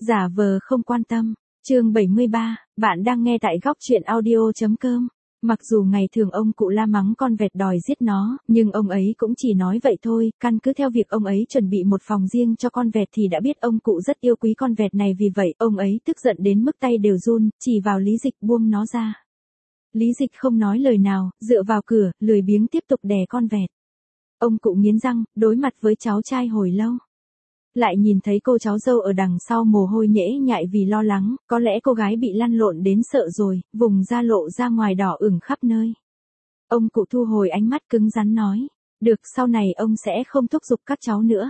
Giả vờ không quan tâm. Chương 73, bạn đang nghe tại góc truyện audio.com. Mặc dù ngày thường ông cụ la mắng con vẹt đòi giết nó, nhưng ông ấy cũng chỉ nói vậy thôi, căn cứ theo việc ông ấy chuẩn bị một phòng riêng cho con vẹt thì đã biết ông cụ rất yêu quý con vẹt này, vì vậy ông ấy tức giận đến mức tay đều run, chỉ vào Lý Dịch buông nó ra. Lý Dịch không nói lời nào, dựa vào cửa, lười biếng tiếp tục đè con vẹt. Ông cụ nghiến răng, đối mặt với cháu trai hồi lâu. Lại nhìn thấy cô cháu dâu ở đằng sau mồ hôi nhễ nhại vì lo lắng, có lẽ cô gái bị lăn lộn đến sợ rồi, vùng da lộ ra ngoài đỏ ửng khắp nơi. Ông cụ thu hồi ánh mắt cứng rắn nói, được, sau này ông sẽ không thúc giục các cháu nữa.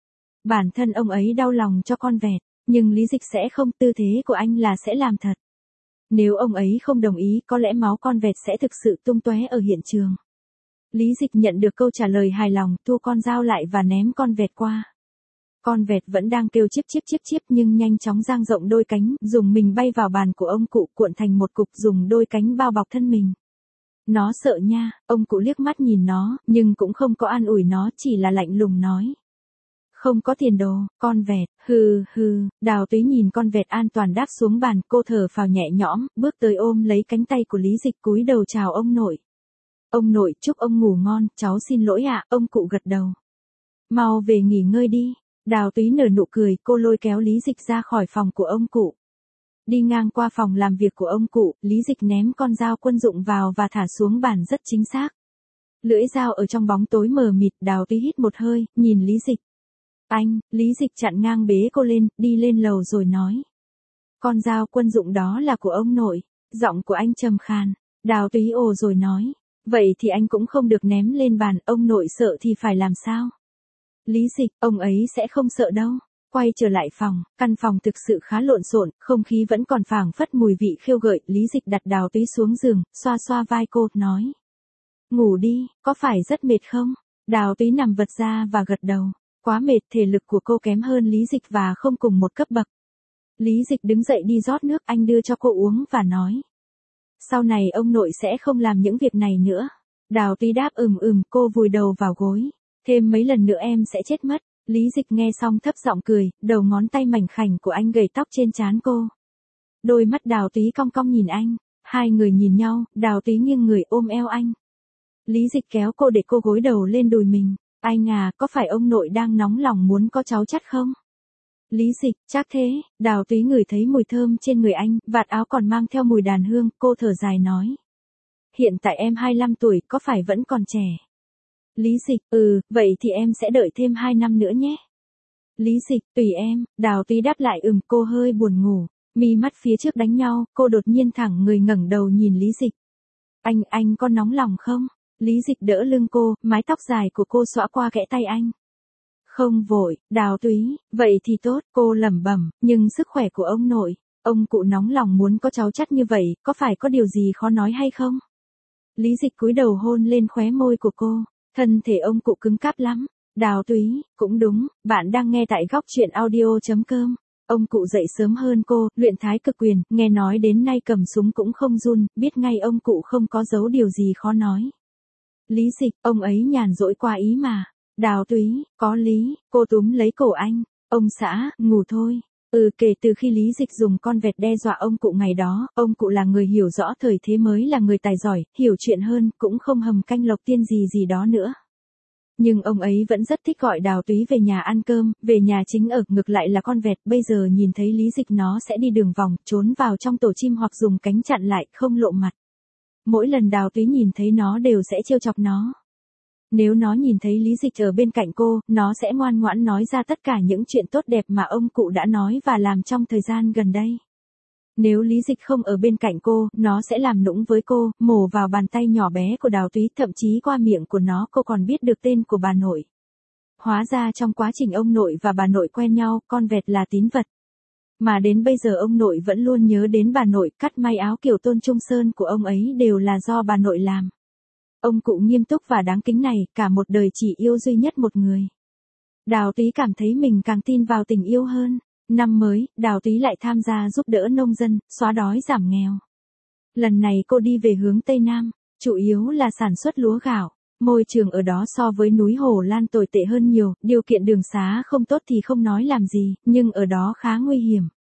Bản thân ông ấy đau lòng cho con vẹt, nhưng Lý Dịch sẽ không, tư thế của anh là sẽ làm thật. Nếu ông ấy không đồng ý, có lẽ máu con vẹt sẽ thực sự tung tóe ở hiện trường. Lý Dịch nhận được câu trả lời hài lòng, thu con dao lại và ném con vẹt qua. Con vẹt vẫn đang kêu chíp nhưng nhanh chóng dang rộng đôi cánh, dùng mình bay vào bàn của ông cụ, cuộn thành một cục, dùng đôi cánh bao bọc thân mình. Nó sợ nha, ông cụ liếc mắt nhìn nó, nhưng cũng không có an ủi nó, chỉ là lạnh lùng nói. Không có tiền đồ, con vẹt, hừ. Đào Túy nhìn con vẹt an toàn đáp xuống bàn, cô thở phào nhẹ nhõm, bước tới ôm lấy cánh tay của Lý Dịch, cúi đầu chào ông nội. Ông nội, chúc ông ngủ ngon, cháu xin lỗi ạ, ông cụ gật đầu. Mau về nghỉ ngơi đi. Đào Túy nở nụ cười, cô lôi kéo Lý Dịch ra khỏi phòng của ông cụ. Đi ngang qua phòng làm việc của ông cụ, Lý Dịch ném con dao quân dụng vào và thả xuống bàn rất chính xác. Lưỡi dao ở trong bóng tối mờ mịt, Đào Túy hít một hơi, nhìn Lý Dịch. Anh, Lý Dịch chặn ngang bế cô lên, đi lên lầu rồi nói. Con dao quân dụng đó là của ông nội. Giọng của anh trầm khàn. Đào Túy ồ rồi nói. Vậy thì anh cũng không được ném lên bàn, ông nội sợ thì phải làm sao? Lý Dịch, ông ấy sẽ không sợ đâu. Quay trở lại phòng, căn phòng thực sự khá lộn xộn, không khí vẫn còn phảng phất mùi vị khiêu gợi. Lý Dịch đặt Đào Túy xuống giường, xoa xoa vai cô, nói. Ngủ đi, có phải rất mệt không? Đào Túy nằm vật ra và gật đầu. Quá mệt, thể lực của cô kém hơn Lý Dịch và không cùng một cấp bậc. Lý Dịch đứng dậy đi rót nước, anh đưa cho cô uống và nói. Sau này ông nội sẽ không làm những việc này nữa. Đào Túy đáp cô vùi đầu vào gối. Thêm mấy lần nữa em sẽ chết mất. Lý Dịch nghe xong thấp giọng cười, đầu ngón tay mảnh khảnh của anh gầy tóc trên trán cô. Đôi mắt Đào Túy cong cong nhìn anh. Hai người nhìn nhau, Đào Túy nghiêng người ôm eo anh. Lý Dịch kéo cô để cô gối đầu lên đùi mình. Anh à, có phải ông nội đang nóng lòng muốn có cháu chắt không? Lý Dịch, chắc thế. Đào Túy ngửi thấy mùi thơm trên người anh, vạt áo còn mang theo mùi đàn hương, cô thở dài nói. Hiện tại em 25 tuổi, có phải vẫn còn trẻ? Lý Dịch, vậy thì em sẽ đợi thêm 2 năm nữa nhé. Lý Dịch, tùy em. Đào Túy đáp lại cô hơi buồn ngủ. Mi mắt phía trước đánh nhau, cô đột nhiên thẳng người ngẩng đầu nhìn Lý Dịch. Anh có nóng lòng không? Lý Dịch đỡ lưng cô, mái tóc dài của cô xõa qua kẽ tay anh. Không vội, Đào Túy, vậy thì tốt, cô lẩm bẩm, nhưng sức khỏe của ông nội, ông cụ nóng lòng muốn có cháu chắt như vậy, có phải có điều gì khó nói hay không? Lý Dịch cúi đầu hôn lên khóe môi của cô, thân thể ông cụ cứng cáp lắm. Đào Túy, cũng đúng, bạn đang nghe tại góc truyện audio.com. Ông cụ dậy sớm hơn cô, luyện thái cực quyền, nghe nói đến nay cầm súng cũng không run, biết ngay ông cụ không có giấu điều gì khó nói. Lý Dịch, ông ấy nhàn rỗi qua ý mà. Đào Túy, có lý, cô túm lấy cổ anh. Ông xã, ngủ thôi. Kể từ khi Lý Dịch dùng con vẹt đe dọa ông cụ ngày đó, ông cụ là người hiểu rõ thời thế, mới là người tài giỏi, hiểu chuyện hơn, cũng không hầm canh lộc tiên gì đó nữa. Nhưng ông ấy vẫn rất thích gọi Đào Túy về nhà ăn cơm, về nhà chính ở, ngược lại là con vẹt, bây giờ nhìn thấy Lý Dịch nó sẽ đi đường vòng, trốn vào trong tổ chim hoặc dùng cánh chặn lại, không lộ mặt. Mỗi lần Đào Túy nhìn thấy nó đều sẽ trêu chọc nó. Nếu nó nhìn thấy Lý Dịch ở bên cạnh cô, nó sẽ ngoan ngoãn nói ra tất cả những chuyện tốt đẹp mà ông cụ đã nói và làm trong thời gian gần đây. Nếu Lý Dịch không ở bên cạnh cô, nó sẽ làm nũng với cô, mổ vào bàn tay nhỏ bé của Đào Túy, thậm chí qua miệng của nó cô còn biết được tên của bà nội. Hóa ra trong quá trình ông nội và bà nội quen nhau, con vẹt là tín vật. Mà đến bây giờ ông nội vẫn luôn nhớ đến bà nội, cắt may áo kiểu Tôn Trung Sơn của ông ấy đều là do bà nội làm. Ông cụ nghiêm túc và đáng kính này, cả một đời chỉ yêu duy nhất một người. Đào Túy cảm thấy mình càng tin vào tình yêu hơn. Năm mới, Đào Túy lại tham gia giúp đỡ nông dân, xóa đói giảm nghèo. Lần này cô đi về hướng Tây Nam, chủ yếu là sản xuất lúa gạo. Môi trường ở đó so với núi Hồ Lan tồi tệ hơn nhiều, điều kiện đường xá không tốt thì không nói làm gì, nhưng ở đó khá nguy hiểm.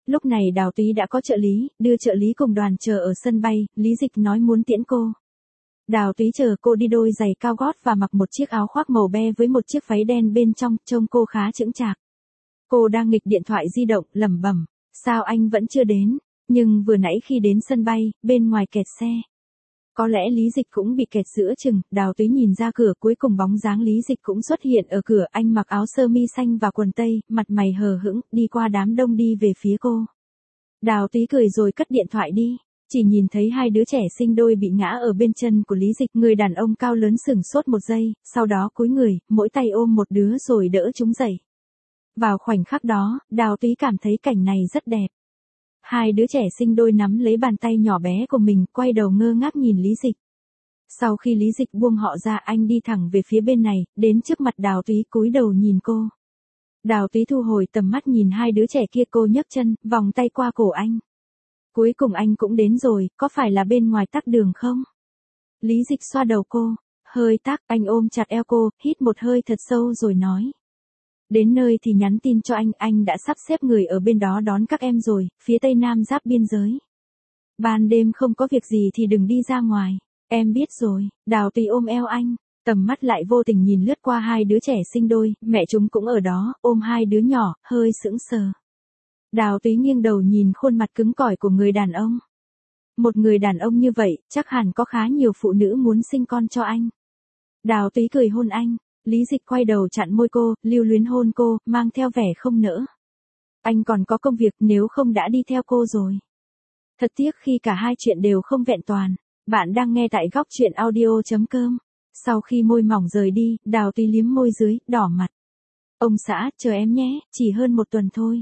Lúc này Đào Túy đã có trợ lý, đưa trợ lý cùng đoàn chờ ở sân bay, Lý Dịch nói muốn tiễn cô. Đào Túy chờ cô đi đôi giày cao gót và mặc một chiếc áo khoác màu be với một chiếc váy đen bên trong, trông cô khá chững chạc. Cô đang nghịch điện thoại di động, lẩm bẩm, sao anh vẫn chưa đến, nhưng vừa nãy khi đến sân bay, bên ngoài kẹt xe. Có lẽ Lý Dịch cũng bị kẹt giữa chừng, Đào Túy nhìn ra cửa cuối cùng bóng dáng Lý Dịch cũng xuất hiện ở cửa, anh mặc áo sơ mi xanh và quần tây, mặt mày hờ hững, đi qua đám đông đi về phía cô. Đào Túy cười rồi cất điện thoại đi, chỉ nhìn thấy hai đứa trẻ sinh đôi bị ngã ở bên chân của Lý Dịch, người đàn ông cao lớn sửng sốt một giây, sau đó cúi người, mỗi tay ôm một đứa rồi đỡ chúng dậy. Vào khoảnh khắc đó, Đào Túy cảm thấy cảnh này rất đẹp. Hai đứa trẻ sinh đôi nắm lấy bàn tay nhỏ bé của mình, quay đầu ngơ ngác nhìn Lý Dịch. Sau khi Lý Dịch buông họ ra, anh đi thẳng về phía bên này, đến trước mặt Đào Túy cúi đầu nhìn cô. Đào Túy thu hồi tầm mắt nhìn hai đứa trẻ kia, cô nhấc chân, vòng tay qua cổ anh. Cuối cùng anh cũng đến rồi, có phải là bên ngoài tắc đường không? Lý Dịch xoa đầu cô, hơi tắc, anh ôm chặt eo cô, hít một hơi thật sâu rồi nói. Đến nơi thì nhắn tin cho anh đã sắp xếp người ở bên đó đón các em rồi, phía tây nam giáp biên giới. Ban đêm không có việc gì thì đừng đi ra ngoài, em biết rồi. Đào Túy ôm eo anh, tầm mắt lại vô tình nhìn lướt qua hai đứa trẻ sinh đôi, mẹ chúng cũng ở đó, ôm hai đứa nhỏ, hơi sững sờ. Đào Túy nghiêng đầu nhìn khuôn mặt cứng cỏi của người đàn ông. Một người đàn ông như vậy, chắc hẳn có khá nhiều phụ nữ muốn sinh con cho anh. Đào Túy cười hôn anh. Lý Dịch quay đầu chặn môi cô, lưu luyến hôn cô, mang theo vẻ không nỡ. Anh còn có công việc, nếu không đã đi theo cô rồi. Thật tiếc khi cả hai chuyện đều không vẹn toàn. Bạn đang nghe tại góc truyện audio.com. Sau khi môi mỏng rời đi, Đào Túy liếm môi dưới, đỏ mặt. Ông xã, chờ em nhé, chỉ hơn một tuần thôi.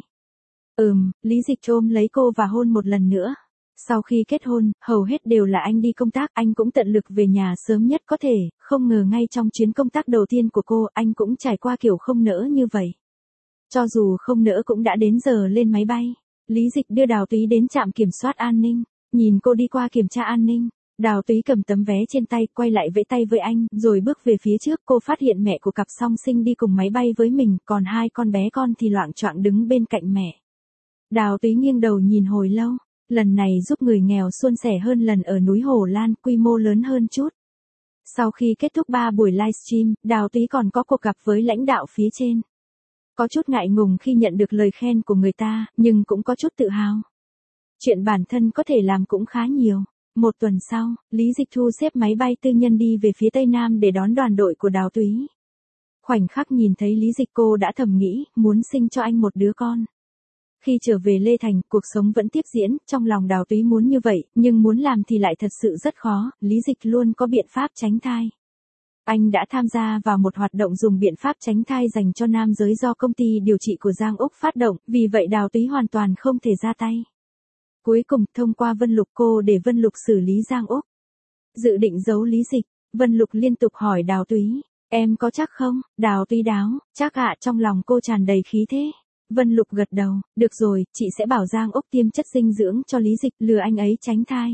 Lý Dịch ôm lấy cô và hôn một lần nữa. Sau khi kết hôn, hầu hết đều là anh đi công tác, anh cũng tận lực về nhà sớm nhất có thể, không ngờ ngay trong chuyến công tác đầu tiên của cô, anh cũng trải qua kiểu không nỡ như vậy. Cho dù không nỡ cũng đã đến giờ lên máy bay. Lý Dịch đưa Đào Túy đến trạm kiểm soát an ninh, nhìn cô đi qua kiểm tra an ninh. Đào Túy cầm tấm vé trên tay, quay lại vẫy tay với anh, rồi bước về phía trước. Cô phát hiện mẹ của cặp song sinh đi cùng máy bay với mình, còn hai con bé con thì loạng choạng đứng bên cạnh mẹ. Đào Túy nghiêng đầu nhìn hồi lâu. Lần này giúp người nghèo suôn sẻ hơn lần ở núi Hồ Lan, quy mô lớn hơn chút. Sau khi kết thúc 3 buổi livestream, Đào Túy còn có cuộc gặp với lãnh đạo phía trên. Có chút ngại ngùng khi nhận được lời khen của người ta, nhưng cũng có chút tự hào. Chuyện bản thân có thể làm cũng khá nhiều. Một tuần sau, Lý Dịch thu xếp máy bay tư nhân đi về phía Tây Nam để đón đoàn đội của Đào Túy. Khoảnh khắc nhìn thấy Lý Dịch, cô đã thầm nghĩ, muốn sinh cho anh một đứa con. Khi trở về Lê Thành, cuộc sống vẫn tiếp diễn, trong lòng Đào Túy muốn như vậy, nhưng muốn làm thì lại thật sự rất khó, Lý Dịch luôn có biện pháp tránh thai. Anh đã tham gia vào một hoạt động dùng biện pháp tránh thai dành cho nam giới do công ty điều trị của Giang Úc phát động, vì vậy Đào Túy hoàn toàn không thể ra tay. Cuối cùng, thông qua Vân Lục, cô để Vân Lục xử lý Giang Úc. Dự định giấu Lý Dịch, Vân Lục liên tục hỏi Đào Túy, em có chắc không? Đào Túy đáo, chắc ạ, trong lòng cô tràn đầy khí thế. Vân Lục gật đầu, được rồi, chị sẽ bảo Giang Úc tiêm chất dinh dưỡng cho Lý Dịch, lừa anh ấy tránh thai.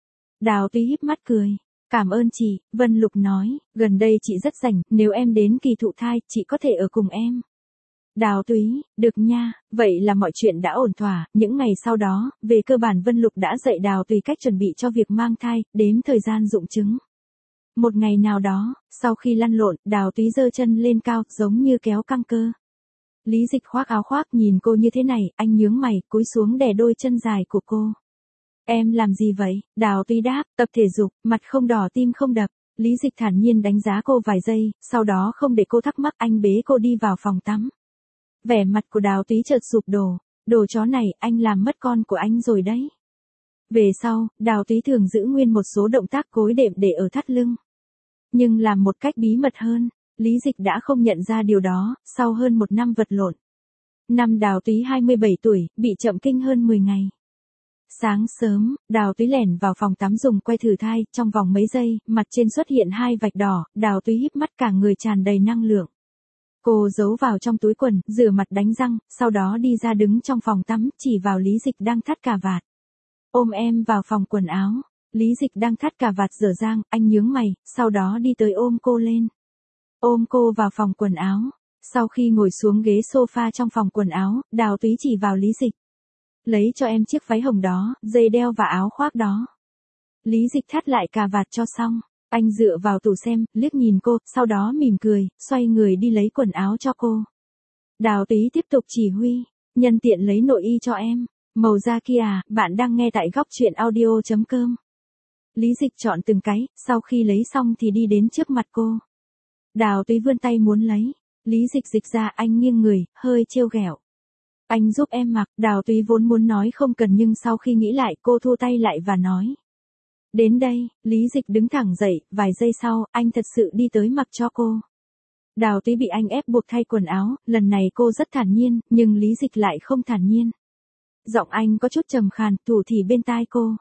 Đào Túy híp mắt cười, cảm ơn chị, Vân Lục nói, gần đây chị rất rảnh, nếu em đến kỳ thụ thai, chị có thể ở cùng em. Đào Túy, được nha, vậy là mọi chuyện đã ổn thỏa, những ngày sau đó, về cơ bản Vân Lục đã dạy Đào Túy cách chuẩn bị cho việc mang thai, đếm thời gian rụng trứng. Một ngày nào đó, sau khi lăn lộn, Đào Túy giơ chân lên cao, giống như kéo căng cơ. Lý Dịch khoác áo khoác nhìn cô như thế này, anh nhướng mày, cúi xuống đè đôi chân dài của cô. Em làm gì vậy? Đào Túy đáp, tập thể dục, mặt không đỏ tim không đập. Lý Dịch thản nhiên đánh giá cô vài giây, sau đó không để cô thắc mắc, anh bế cô đi vào phòng tắm. Vẻ mặt của Đào Túy chợt sụp đổ, đồ chó này, anh làm mất con của anh rồi đấy. Về sau, Đào Túy thường giữ nguyên một số động tác gối đệm để ở thắt lưng. Nhưng làm một cách bí mật hơn. Lý Dịch đã không nhận ra điều đó, sau hơn một năm vật lộn. Năm Đào Túy 27 tuổi, bị chậm kinh hơn 10 ngày. Sáng sớm, Đào Túy lẻn vào phòng tắm dùng que thử thai, trong vòng mấy giây, mặt trên xuất hiện 2 vạch đỏ, Đào Túy híp mắt, cả người tràn đầy năng lượng. Cô giấu vào trong túi quần, rửa mặt đánh răng, sau đó đi ra đứng trong phòng tắm, chỉ vào Lý Dịch đang thắt cà vạt. Ôm em vào phòng quần áo. Lý Dịch đang thắt cà vạt dở dang, anh nhướng mày, sau đó đi tới ôm cô lên. Ôm cô vào phòng quần áo. Sau khi ngồi xuống ghế sofa trong phòng quần áo, Đào Túy chỉ vào Lý Dịch. lấy cho em chiếc váy hồng đó, dây đeo và áo khoác đó. Lý Dịch thắt lại cà vạt cho xong. Anh dựa vào tủ xem, liếc nhìn cô, sau đó mỉm cười, xoay người đi lấy quần áo cho cô. Đào Túy tiếp tục chỉ huy, nhân tiện lấy nội y cho em. Màu da kia à, bạn đang nghe tại góc truyện audio.com. Lý Dịch chọn từng cái, sau khi lấy xong thì đi đến trước mặt cô. Đào Túy vươn tay muốn lấy. Lý Dịch dịch ra, anh nghiêng người, hơi trêu ghẹo. Anh giúp em mặc. Đào Túy vốn muốn nói không cần nhưng sau khi nghĩ lại cô thu tay lại và nói. Đến đây, Lý Dịch đứng thẳng dậy, vài giây sau, anh thật sự đi tới mặc cho cô. Đào Túy bị anh ép buộc thay quần áo, lần này cô rất thản nhiên, nhưng Lý Dịch lại không thản nhiên. Giọng anh có chút trầm khàn, thủ thỉ bên tai cô.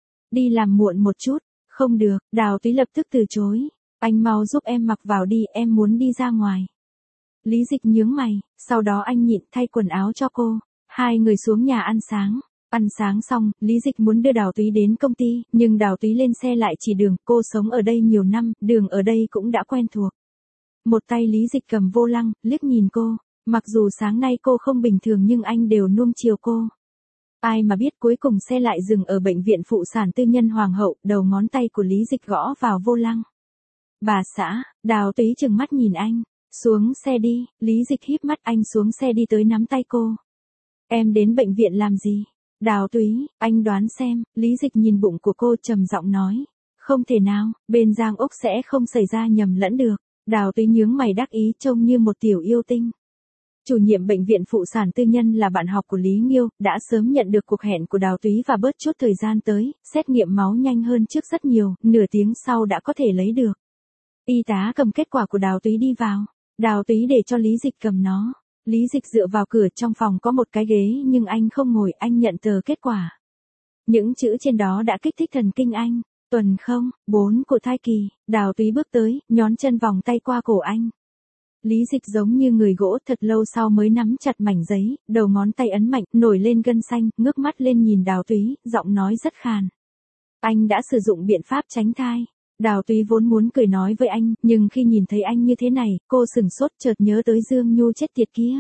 Đi làm muộn một chút, không được, Đào Túy lập tức từ chối. Anh mau giúp em mặc vào đi, em muốn đi ra ngoài. Lý Dịch nhướng mày, sau đó anh nhịn thay quần áo cho cô. Hai người xuống nhà ăn sáng. Ăn sáng xong, Lý Dịch muốn đưa Đào Túy đến công ty, nhưng Đào Túy lên xe lại chỉ đường, cô sống ở đây nhiều năm, đường ở đây cũng đã quen thuộc. Một tay Lý Dịch cầm vô lăng, liếc nhìn cô, mặc dù sáng nay cô không bình thường nhưng anh đều nuông chiều cô. Ai mà biết cuối cùng xe lại dừng ở bệnh viện phụ sản tư nhân Hoàng hậu, đầu ngón tay của Lý Dịch gõ vào vô lăng. Bà xã, Đào Túy trừng mắt nhìn anh, xuống xe đi, Lý Dịch híp mắt, anh xuống xe đi tới nắm tay cô. Em đến bệnh viện làm gì? Đào Túy, anh đoán xem. Lý Dịch nhìn bụng của cô trầm giọng nói. Không thể nào, bên Giang Úc sẽ không xảy ra nhầm lẫn được. Đào Túy nhướng mày đắc ý trông như một tiểu yêu tinh. Chủ nhiệm bệnh viện phụ sản tư nhân là bạn học của Lý Nghiêu, đã sớm nhận được cuộc hẹn của Đào Túy và bớt chút thời gian tới, xét nghiệm máu nhanh hơn trước rất nhiều, nửa tiếng sau đã có thể lấy được. Y tá cầm kết quả của Đào Túy đi vào. Đào Túy để cho Lý Dịch cầm nó. Lý Dịch dựa vào cửa, trong phòng có một cái ghế nhưng anh không ngồi, anh nhận tờ kết quả. Những chữ trên đó đã kích thích thần kinh anh. Tuần 4 của thai kỳ. Đào Túy bước tới, nhón chân vòng tay qua cổ anh. Lý Dịch giống như người gỗ, thật lâu sau mới nắm chặt mảnh giấy, đầu ngón tay ấn mạnh, nổi lên gân xanh, ngước mắt lên nhìn Đào Túy, giọng nói rất khàn. Anh đã sử dụng biện pháp tránh thai. Đào Túy vốn muốn cười nói với anh, nhưng khi nhìn thấy anh như thế này, cô sửng sốt, chợt nhớ tới Dương Nhu chết tiệt kia.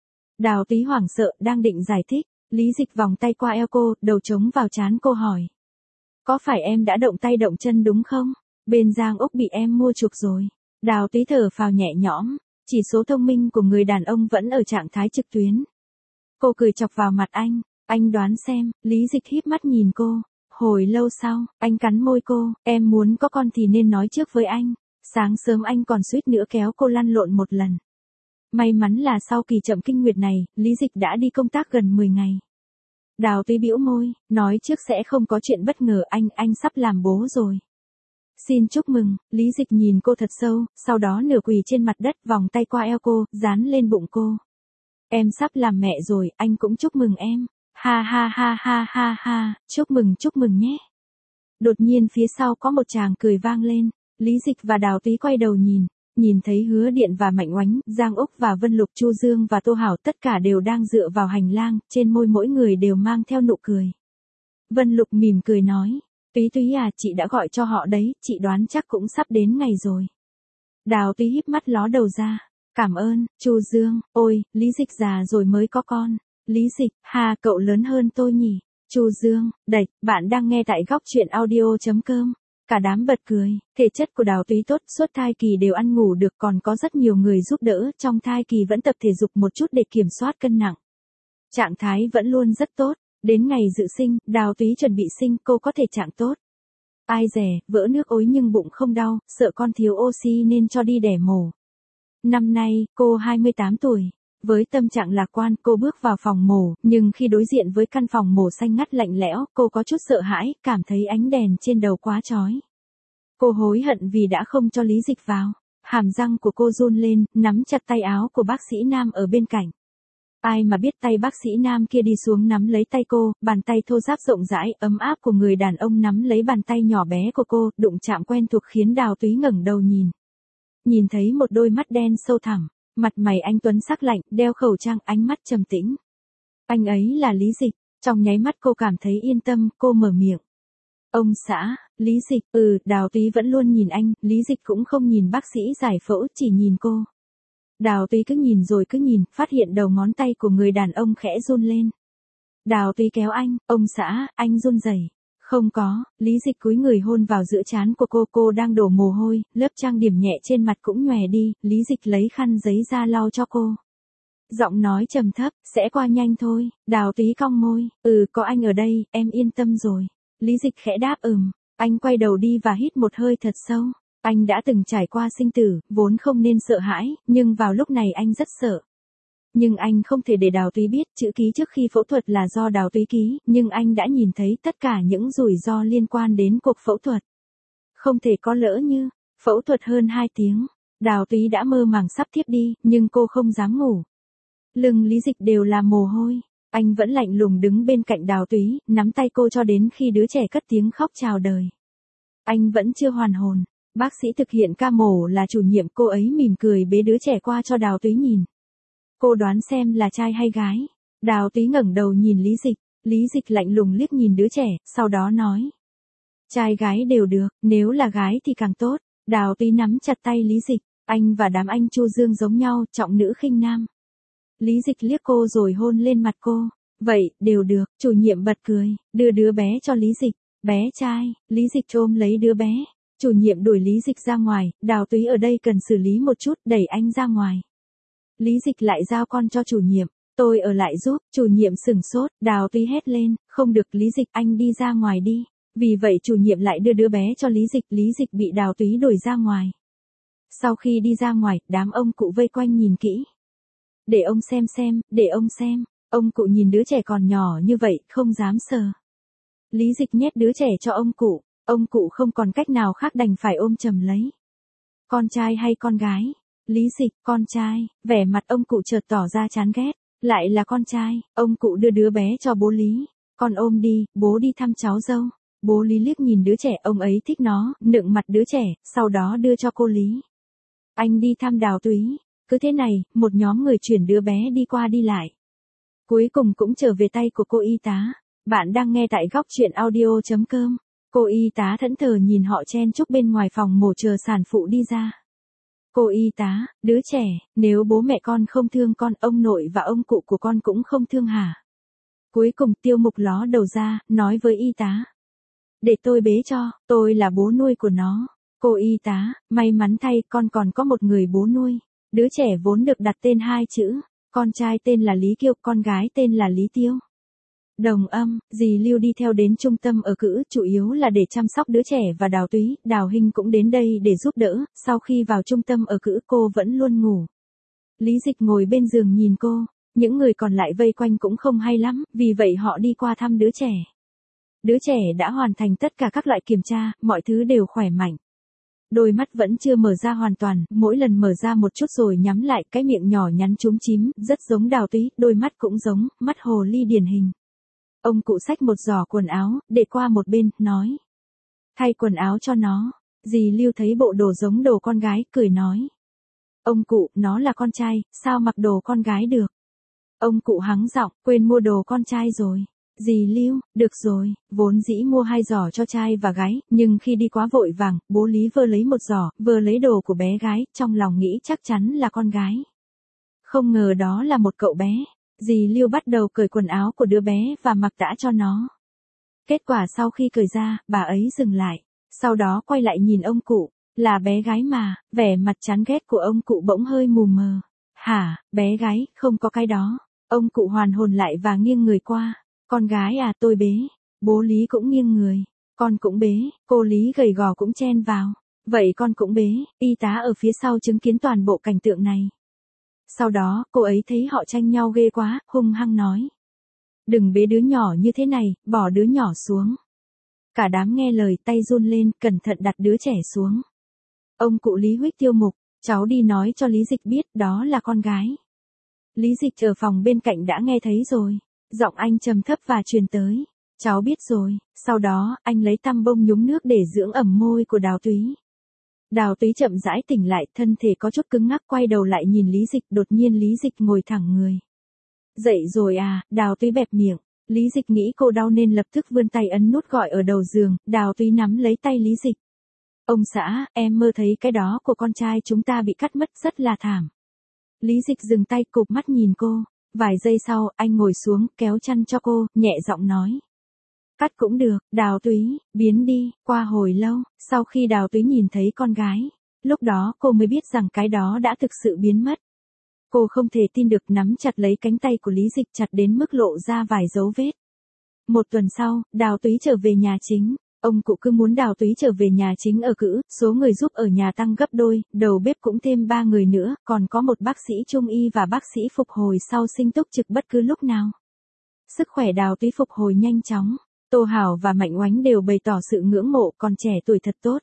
Đào Túy hoảng sợ, đang định giải thích, Lý Dịch vòng tay qua eo cô, đầu chống vào trán cô hỏi. Có phải em đã động tay động chân đúng không? Bên Giang Úc bị em mua chuộc rồi. Đào Túy thở phào nhẹ nhõm, chỉ số thông minh của người đàn ông vẫn ở trạng thái trực tuyến. Cô cười chọc vào mặt anh đoán xem. Lý Dịch híp mắt nhìn cô. Hồi lâu sau, anh cắn môi cô, em muốn có con thì nên nói trước với anh. Sáng sớm anh còn suýt nữa kéo cô lăn lộn một lần. May mắn là sau kỳ chậm kinh nguyệt này, Lý Dịch đã đi công tác gần 10 ngày. Đào Túy bĩu môi, nói trước sẽ không có chuyện bất ngờ, anh sắp làm bố rồi. Xin chúc mừng. Lý Dịch nhìn cô thật sâu, sau đó nửa quỳ trên mặt đất, vòng tay qua eo cô, dán lên bụng cô. Em sắp làm mẹ rồi, anh cũng chúc mừng em. Ha ha ha ha ha ha, chúc mừng nhé. Đột nhiên phía sau có một tràng cười vang lên, Lý Dịch và Đào Túy quay đầu nhìn thấy Hứa Điện và Mạnh Oánh, Giang Úc và Vân Lục, Chu Dương và Tô Hảo tất cả đều đang dựa vào hành lang, trên môi mỗi người đều mang theo nụ cười. Vân Lục mỉm cười nói, Túy Túy à, chị đã gọi cho họ đấy, chị đoán chắc cũng sắp đến ngày rồi. Đào Túy híp mắt ló đầu ra, cảm ơn. Chu Dương, ôi, Lý Dịch già rồi mới có con. Lý Dịch, ha, cậu lớn hơn tôi nhỉ. Chu Dương, đẩy, bạn đang nghe tại góc truyện audio.com. Cả đám bật cười, thể chất của Đào Túy tốt, suốt thai kỳ đều ăn ngủ được, còn có rất nhiều người giúp đỡ, trong thai kỳ vẫn tập thể dục một chút để kiểm soát cân nặng. Trạng thái vẫn luôn rất tốt, đến ngày dự sinh, Đào Túy chuẩn bị sinh, cô có thể trạng tốt. Ai dè, vỡ nước ối nhưng bụng không đau, sợ con thiếu oxy nên cho đi đẻ mổ. Năm nay, cô 28 tuổi. Với tâm trạng lạc quan, cô bước vào phòng mổ, nhưng khi đối diện với căn phòng mổ xanh ngắt lạnh lẽo, cô có chút sợ hãi, cảm thấy ánh đèn trên đầu quá chói. Cô hối hận vì đã không cho Lý Dịch vào. Hàm răng của cô run lên, nắm chặt tay áo của bác sĩ nam ở bên cạnh. Ai mà biết tay bác sĩ nam kia đi xuống nắm lấy tay cô, bàn tay thô ráp rộng rãi, ấm áp của người đàn ông nắm lấy bàn tay nhỏ bé của cô, đụng chạm quen thuộc khiến Đào Túy ngẩng đầu nhìn. Nhìn thấy một đôi mắt đen sâu thẳm. Mặt mày anh tuấn sắc lạnh, đeo khẩu trang, ánh mắt trầm tĩnh. Anh ấy là Lý Dịch. Trong nháy mắt cô cảm thấy yên tâm, cô mở miệng. Ông xã, Lý Dịch, Đào Túy vẫn luôn nhìn anh, Lý Dịch cũng không nhìn bác sĩ giải phẫu, chỉ nhìn cô. Đào Túy cứ nhìn rồi cứ nhìn, phát hiện đầu ngón tay của người đàn ông khẽ run lên. Đào Túy kéo anh, ông xã, anh run rẩy. Không có, Lý Dịch cúi người hôn vào giữa trán của cô đang đổ mồ hôi, lớp trang điểm nhẹ trên mặt cũng nhòe đi, Lý Dịch lấy khăn giấy ra lau cho cô. Giọng nói trầm thấp, sẽ qua nhanh thôi, Đào Túy cong môi, có anh ở đây, em yên tâm rồi. Lý Dịch khẽ đáp anh quay đầu đi và hít một hơi thật sâu. Anh đã từng trải qua sinh tử, vốn không nên sợ hãi, nhưng vào lúc này anh rất sợ. Nhưng anh không thể để Đào Túy biết chữ ký trước khi phẫu thuật là do Đào Túy ký, nhưng anh đã nhìn thấy tất cả những rủi ro liên quan đến cuộc phẫu thuật. Không thể có lỡ như, phẫu thuật hơn 2 tiếng, Đào Túy đã mơ màng sắp thiếp đi, nhưng cô không dám ngủ. Lưng Lý Dịch đều là mồ hôi, anh vẫn lạnh lùng đứng bên cạnh Đào Túy, nắm tay cô cho đến khi đứa trẻ cất tiếng khóc chào đời. Anh vẫn chưa hoàn hồn, bác sĩ thực hiện ca mổ là chủ nhiệm, cô ấy mỉm cười bế đứa trẻ qua cho Đào Túy nhìn. Cô đoán xem là trai hay gái. Đào Túy ngẩng đầu nhìn Lý Dịch lạnh lùng liếc nhìn đứa trẻ, sau đó nói. Trai gái đều được, nếu là gái thì càng tốt. Đào Túy nắm chặt tay Lý Dịch, anh và đám anh Chu Dương giống nhau, trọng nữ khinh nam. Lý Dịch liếc cô rồi hôn lên mặt cô. Vậy, đều được, chủ nhiệm bật cười, đưa đứa bé cho Lý Dịch. Bé trai, Lý Dịch ôm lấy đứa bé. Chủ nhiệm đuổi Lý Dịch ra ngoài, Đào Túy ở đây cần xử lý một chút, đẩy anh ra ngoài. Lý Dịch lại giao con cho chủ nhiệm, tôi ở lại giúp, chủ nhiệm sửng sốt, Đào Túy hét lên, không được Lý Dịch, anh đi ra ngoài đi. Vì vậy chủ nhiệm lại đưa đứa bé cho Lý Dịch bị Đào Túy đuổi ra ngoài. Sau khi đi ra ngoài, đám ông cụ vây quanh nhìn kỹ. Để ông xem, ông cụ nhìn đứa trẻ còn nhỏ như vậy, không dám sờ. Lý Dịch nhét đứa trẻ cho ông cụ không còn cách nào khác đành phải ôm chầm lấy. Con trai hay con gái? Lý Dịch, con trai, vẻ mặt ông cụ chợt tỏ ra chán ghét, lại là con trai, ông cụ đưa đứa bé cho bố Lý, con ôm đi, bố đi thăm cháu dâu. Bố Lý liếc nhìn đứa trẻ, ông ấy thích nó, nựng mặt đứa trẻ, sau đó đưa cho cô Lý. Anh đi thăm Đào Túy, cứ thế này, một nhóm người chuyển đứa bé đi qua đi lại. Cuối cùng cũng trở về tay của cô y tá. Bạn đang nghe tại góc truyện audio.com. Cô y tá thẫn thờ nhìn họ chen chúc bên ngoài phòng mổ chờ sản phụ đi ra. Cô y tá, đứa trẻ, nếu bố mẹ con không thương con, ông nội và ông cụ của con cũng không thương hả? Cuối cùng Tiêu Mục ló đầu ra, nói với y tá. Để tôi bế cho, tôi là bố nuôi của nó. Cô y tá, may mắn thay con còn có một người bố nuôi. Đứa trẻ vốn được đặt tên 2 chữ, con trai tên là Lý Kiêu, con gái tên là Lý Tiêu. Đồng âm, dì Lưu đi theo đến trung tâm ở cữ, chủ yếu là để chăm sóc đứa trẻ và Đào Túy, Đào Hinh cũng đến đây để giúp đỡ, sau khi vào trung tâm ở cữ cô vẫn luôn ngủ. Lý Dịch ngồi bên giường nhìn cô, những người còn lại vây quanh cũng không hay lắm, vì vậy họ đi qua thăm đứa trẻ. Đứa trẻ đã hoàn thành tất cả các loại kiểm tra, mọi thứ đều khỏe mạnh. Đôi mắt vẫn chưa mở ra hoàn toàn, mỗi lần mở ra một chút rồi nhắm lại, cái miệng nhỏ nhắn chúm chím, rất giống Đào Túy, đôi mắt cũng giống, mắt hồ ly điển hình. Ông cụ xách một giỏ quần áo, để qua một bên, nói. Thay quần áo cho nó. Dì Lưu thấy bộ đồ giống đồ con gái, cười nói. Ông cụ, nó là con trai, sao mặc đồ con gái được? Ông cụ hắng giọng, quên mua đồ con trai rồi. Dì Lưu, được rồi, vốn dĩ mua 2 giỏ cho trai và gái, nhưng khi đi quá vội vàng, bố Lý vừa lấy một giỏ, vừa lấy đồ của bé gái, trong lòng nghĩ chắc chắn là con gái. Không ngờ đó là một cậu bé. Dì Lưu bắt đầu cởi quần áo của đứa bé và mặc tã cho nó. Kết quả sau khi cởi ra, bà ấy dừng lại, sau đó quay lại nhìn ông cụ, là bé gái mà, vẻ mặt chán ghét của ông cụ bỗng hơi mù mờ. Hả, bé gái, không có cái đó. Ông cụ hoàn hồn lại và nghiêng người qua. Con gái à, tôi bế. Bố Lý cũng nghiêng người. Con cũng bế, cô Lý gầy gò cũng chen vào. Vậy con cũng bế, y tá ở phía sau chứng kiến toàn bộ cảnh tượng này. Sau đó, cô ấy thấy họ tranh nhau ghê quá, hung hăng nói. Đừng bế đứa nhỏ như thế này, bỏ đứa nhỏ xuống. Cả đám nghe lời, tay run lên, cẩn thận đặt đứa trẻ xuống. Ông cụ Lý huých Tiêu Mục, cháu đi nói cho Lý Dịch biết, đó là con gái. Lý Dịch ở phòng bên cạnh đã nghe thấy rồi. Giọng anh trầm thấp và truyền tới. Cháu biết rồi. Sau đó, anh lấy tăm bông nhúng nước để dưỡng ẩm môi của Đào Túy. Đào Túy chậm rãi tỉnh lại, thân thể có chút cứng ngắc, quay đầu lại nhìn Lý Dịch, đột nhiên Lý Dịch ngồi thẳng người. Dậy rồi à, Đào Túy bẹp miệng. Lý Dịch nghĩ cô đau nên lập tức vươn tay ấn nút gọi ở đầu giường, Đào Túy nắm lấy tay Lý Dịch. Ông xã, em mơ thấy cái đó của con trai chúng ta bị cắt mất, rất là thảm. Lý Dịch dừng tay, cụp mắt nhìn cô. Vài giây sau, anh ngồi xuống, kéo chăn cho cô, nhẹ giọng nói. Cắt cũng được, Đào Túy, biến đi. Qua hồi lâu, sau khi Đào Túy nhìn thấy con gái, lúc đó cô mới biết rằng cái đó đã thực sự biến mất. Cô không thể tin được, nắm chặt lấy cánh tay của Lý Dịch chặt đến mức lộ ra vài dấu vết. Một tuần sau, Đào Túy trở về nhà chính. Ông cụ cứ muốn Đào Túy trở về nhà chính ở cữ, số người giúp ở nhà tăng gấp đôi, đầu bếp cũng thêm 3 người nữa, còn có một bác sĩ trung y và bác sĩ phục hồi sau sinh túc trực bất cứ lúc nào. Sức khỏe Đào Túy phục hồi nhanh chóng. Tô Hảo và Mạnh Oánh đều bày tỏ sự ngưỡng mộ, con trẻ tuổi thật tốt.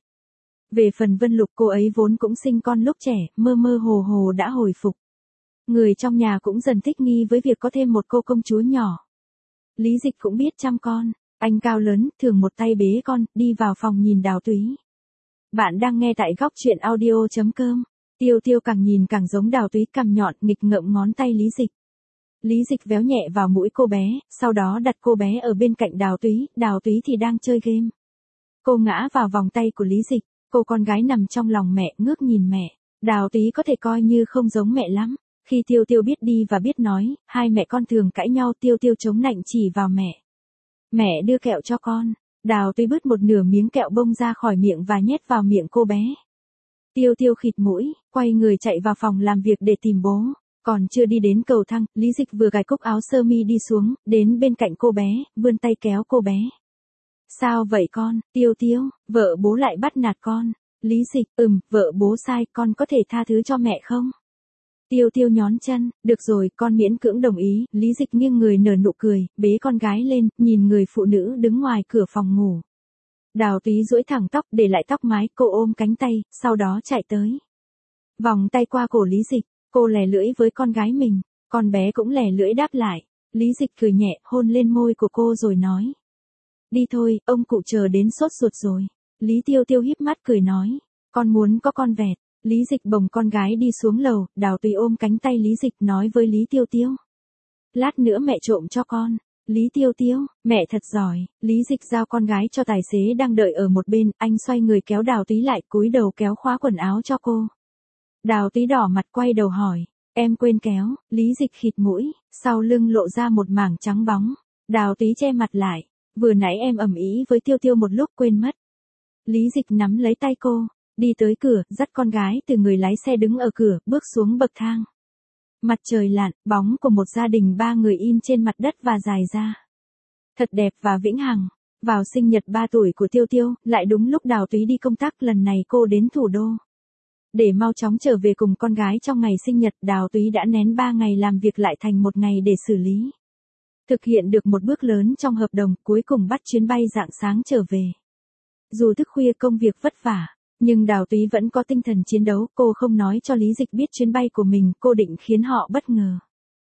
Về phần Vân Lục, cô ấy vốn cũng sinh con lúc trẻ, mơ mơ hồ hồ đã hồi phục. Người trong nhà cũng dần thích nghi với việc có thêm một cô công chúa nhỏ. Lý Dịch cũng biết chăm con, anh cao lớn, thường một tay bế con, đi vào phòng nhìn Đào Túy. Bạn đang nghe tại góc truyện audio.com. Tiêu Tiêu càng nhìn càng giống Đào Túy, cằm nhọn, nghịch ngợm ngón tay Lý Dịch. Lý Dịch véo nhẹ vào mũi cô bé, sau đó đặt cô bé ở bên cạnh Đào Túy thì đang chơi game. Cô ngã vào vòng tay của Lý Dịch, cô con gái nằm trong lòng mẹ, ngước nhìn mẹ. Đào Túy có thể coi như không giống mẹ lắm. Khi Tiêu Tiêu biết đi và biết nói, hai mẹ con thường cãi nhau, Tiêu Tiêu chống nạnh chỉ vào mẹ. Mẹ đưa kẹo cho con. Đào Túy bứt một nửa miếng kẹo bông ra khỏi miệng và nhét vào miệng cô bé. Tiêu Tiêu khịt mũi, quay người chạy vào phòng làm việc để tìm bố. Còn chưa đi đến cầu thang, Lý Dịch vừa gài cúc áo sơ mi đi xuống, đến bên cạnh cô bé, vươn tay kéo cô bé. Sao vậy con? Tiêu Tiêu, vợ bố lại bắt nạt con. Lý Dịch, vợ bố sai, con có thể tha thứ cho mẹ không? Tiêu Tiêu nhón chân, được rồi, con miễn cưỡng đồng ý. Lý Dịch nghiêng người nở nụ cười, bế con gái lên, nhìn người phụ nữ đứng ngoài cửa phòng ngủ. Đào Túy duỗi thẳng tóc, để lại tóc mái, cô ôm cánh tay, sau đó chạy tới. Vòng tay qua cổ Lý Dịch, cô lè lưỡi với con gái mình, con bé cũng lè lưỡi đáp lại. Lý Dịch cười nhẹ, hôn lên môi của cô rồi nói. Đi thôi, ông cụ chờ đến sốt ruột rồi. Lý Tiêu Tiêu híp mắt cười nói, con muốn có con vẹt. Lý Dịch bồng con gái đi xuống lầu, Đào Túy ôm cánh tay Lý Dịch nói với Lý Tiêu Tiêu. Lát nữa mẹ trộm cho con. Lý Tiêu Tiêu, mẹ thật giỏi. Lý Dịch giao con gái cho tài xế đang đợi ở một bên, anh xoay người kéo Đào Túy lại, cúi đầu kéo khóa quần áo cho cô. Đào Túy đỏ mặt quay đầu hỏi, em quên kéo. Lý Dịch khịt mũi, sau lưng lộ ra một mảng trắng bóng. Đào Túy che mặt lại, vừa nãy em ầm ĩ với Tiêu Tiêu một lúc quên mất. Lý Dịch nắm lấy tay cô, đi tới cửa, dắt con gái từ người lái xe đứng ở cửa, bước xuống bậc thang. Mặt trời lặn, bóng của một gia đình 3 người in trên mặt đất và dài ra. Thật đẹp và vĩnh hằng. Vào sinh nhật 3 tuổi của Tiêu Tiêu, lại đúng lúc Đào Túy đi công tác, lần này cô đến thủ đô. Để mau chóng trở về cùng con gái trong ngày sinh nhật, Đào Túy đã nén 3 ngày làm việc lại thành 1 ngày để xử lý. Thực hiện được một bước lớn trong hợp đồng, cuối cùng bắt chuyến bay rạng sáng trở về. Dù thức khuya công việc vất vả, nhưng Đào Túy vẫn có tinh thần chiến đấu, cô không nói cho Lý Dịch biết chuyến bay của mình, cô định khiến họ bất ngờ.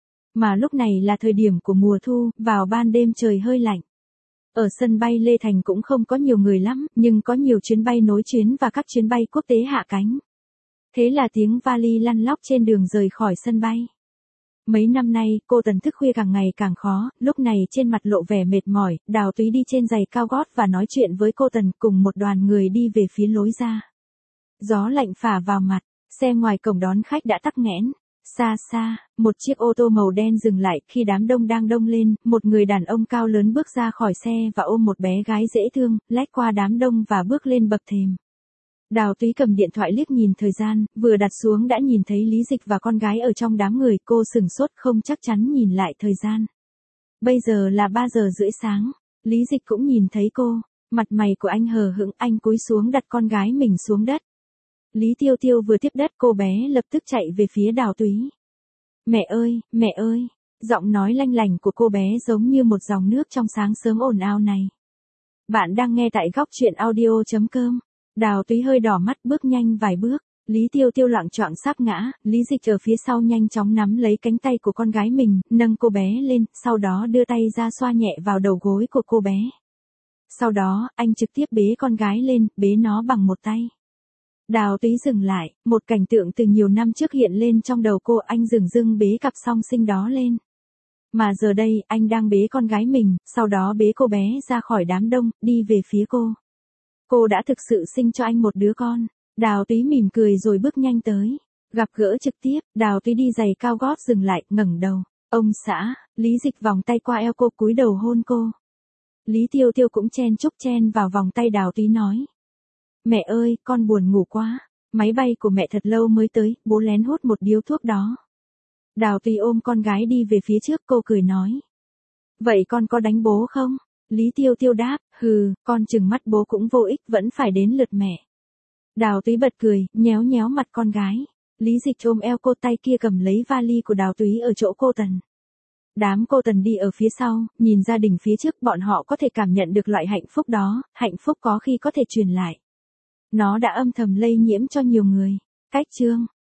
Mà lúc này là thời điểm của mùa thu, vào ban đêm trời hơi lạnh. Ở sân bay Lê Thành cũng không có nhiều người lắm, nhưng có nhiều chuyến bay nối chuyến và các chuyến bay quốc tế hạ cánh. Thế là tiếng vali lăn lóc trên đường rời khỏi sân bay. Mấy năm nay, cô Tần thức khuya càng ngày càng khó, lúc này trên mặt lộ vẻ mệt mỏi, Đào Túy đi trên giày cao gót và nói chuyện với cô Tần, cùng một đoàn người đi về phía lối ra. Gió lạnh phả vào mặt, xe ngoài cổng đón khách đã tắc nghẽn. Xa xa, một chiếc ô tô màu đen dừng lại, khi đám đông đang đông lên, một người đàn ông cao lớn bước ra khỏi xe và ôm một bé gái dễ thương, lách qua đám đông và bước lên bậc thềm. Đào Túy cầm điện thoại liếc nhìn thời gian, vừa đặt xuống đã nhìn thấy Lý Dịch và con gái ở trong đám người, cô sửng sốt không chắc chắn nhìn lại thời gian. Bây giờ là 3 giờ rưỡi sáng, Lý Dịch cũng nhìn thấy cô, mặt mày của anh hờ hững, anh cúi xuống đặt con gái mình xuống đất. Lý Tiêu Tiêu vừa tiếp đất, cô bé lập tức chạy về phía Đào Túy. Mẹ ơi, giọng nói lanh lành của cô bé giống như một dòng nước trong sáng sớm ồn ào này. Bạn đang nghe tại góc truyện audio.com. Đào Túy hơi đỏ mắt, bước nhanh vài bước. Lý Tiêu Tiêu loạng choạng sắp ngã, Lý Dịch ở phía sau nhanh chóng nắm lấy cánh tay của con gái mình, nâng cô bé lên, sau đó đưa tay ra xoa nhẹ vào đầu gối của cô bé. Sau đó, anh trực tiếp bế con gái lên, bế nó bằng một tay. Đào Túy dừng lại, một cảnh tượng từ nhiều năm trước hiện lên trong đầu cô, anh dửng dưng bế cặp song sinh đó lên. Mà giờ đây, anh đang bế con gái mình, sau đó bế cô bé ra khỏi đám đông, đi về phía cô. Cô đã thực sự sinh cho anh một đứa con. Đào Túy mỉm cười rồi bước nhanh tới. Gặp gỡ trực tiếp, Đào Túy đi giày cao gót dừng lại, ngẩng đầu. Ông xã, Lý Dịch vòng tay qua eo cô cúi đầu hôn cô. Lý Tiêu Tiêu cũng chen chúc chen vào vòng tay Đào Túy nói. Mẹ ơi, con buồn ngủ quá. Máy bay của mẹ thật lâu mới tới, bố lén hút một điếu thuốc đó. Đào Túy ôm con gái đi về phía trước, cô cười nói. Vậy con có đánh bố không? Lý Tiêu Tiêu đáp, hừ, con chừng mắt bố cũng vô ích, vẫn phải đến lượt mẹ. Đào Túy bật cười, nhéo nhéo mặt con gái. Lý Dịch ôm eo cô, tay kia cầm lấy vali của Đào Túy ở chỗ cô Tần. Đám cô Tần đi ở phía sau, nhìn gia đình phía trước, bọn họ có thể cảm nhận được loại hạnh phúc đó, hạnh phúc có khi có thể truyền lại. Nó đã âm thầm lây nhiễm cho nhiều người. Cách chương